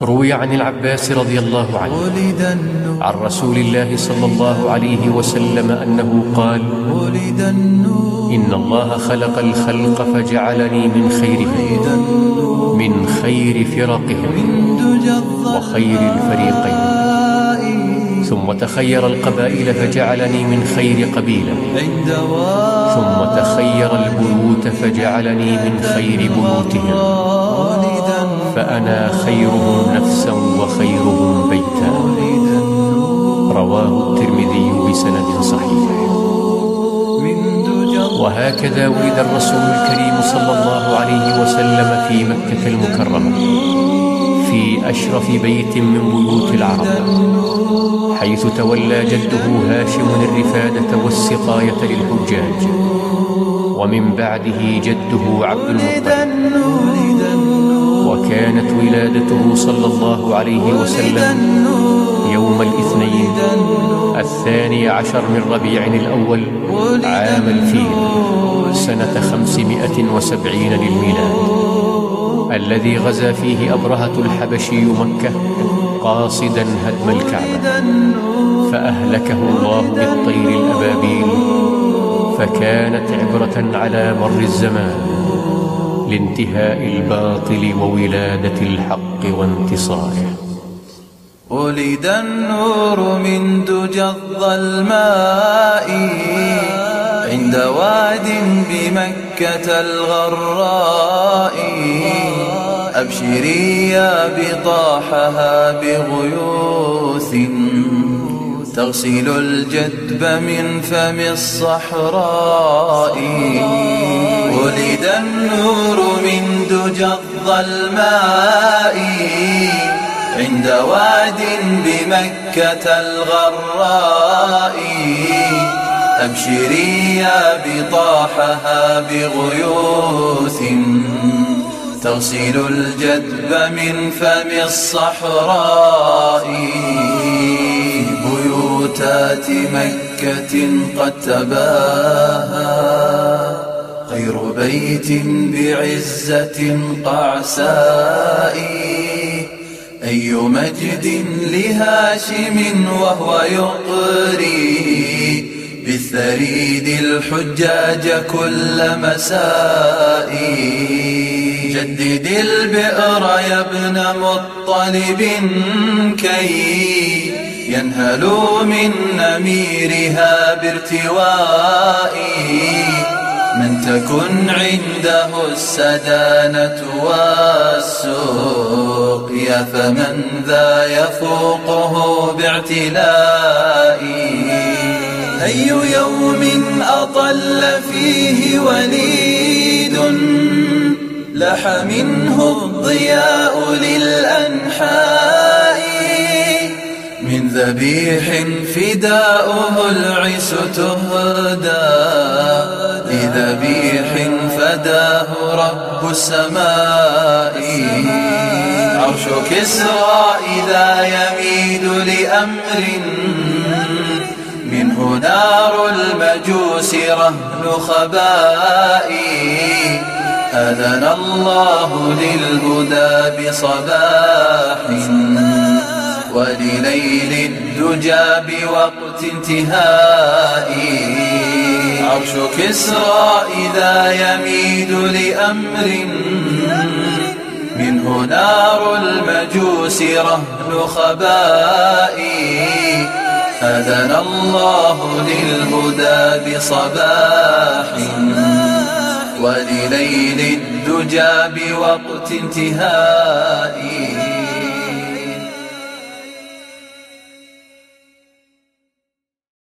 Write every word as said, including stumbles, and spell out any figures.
روي عن العباس رضي الله عنه عن رسول الله صلى الله عليه وسلم أنه قال: إن الله خلق الخلق فجعلني من خيرهم، من خير فرقهم وخير الفريقين، ثم تخير القبائل فجعلني من خير قبيلة، ثم تخير البيوت فجعلني من خير بيوتهم، فأنا خيرهم نفسا وخيرهم بيتا. رواه الترمذي بسند صحيح. وهكذا ولد الرسول الكريم صلى الله عليه وسلم في مكة المكرمة، في أشرف بيت من بيوت العرب، حيث تولى جده هاشم الرفادة والسقاية للحجاج، ومن بعده جده عبد المطلب. وكانت ولادته صلى الله عليه وسلم يوم الاثنين الثاني عشر من ربيع الأول عام الفيل سنة خمسمائة وسبعين للميلاد، الذي غزا فيه أبرهة الحبشي مكة قاصدا هدم الكعبة، فأهلكه الله بالطير الأبابيل، فكانت عبرة على مر الزمان لانتهاء الباطل وولادة الحق وانتصاره. ولد النور من دجى الظلماء عند واد بمكة الغراء، أبشري يا بطاحها بغيوث تغسل الجدب من فم الصحراء. ولد النور من دجى الظلماء عند واد بمكة الغراء، أبشري يا بطاحها بغيوث تغسل الجدب من فم الصحراء. بيوتات مكة قد تباهى خير بيت بعزة قعساء، أي مجد لهاشم وهو يقري بالثريد الحجاج كل مساء. جدد البئر يا ابن مطلب كي ينهلوا من نميرها بارتواء، من تكن عنده السدانة والسقيا فمن ذا يفوقه باعتلاء. أي يوم أطل فيه وليد لح منه الضياء للأنحاء، من ذبيح فداؤه العس تهدى لذبيح فداه رب السماء. عرش كسرى إذا يميد لأمر منه نار المجوس رهن خباء. أذن الله للهدى بصباح ولليل الدجى بوقت انتهاء. عرش كسرى إذا يميد لأمر منه نار المجوس رهن خباء. أذن الله للهدى بصباح ولليل الدجى بوقت انتهاء.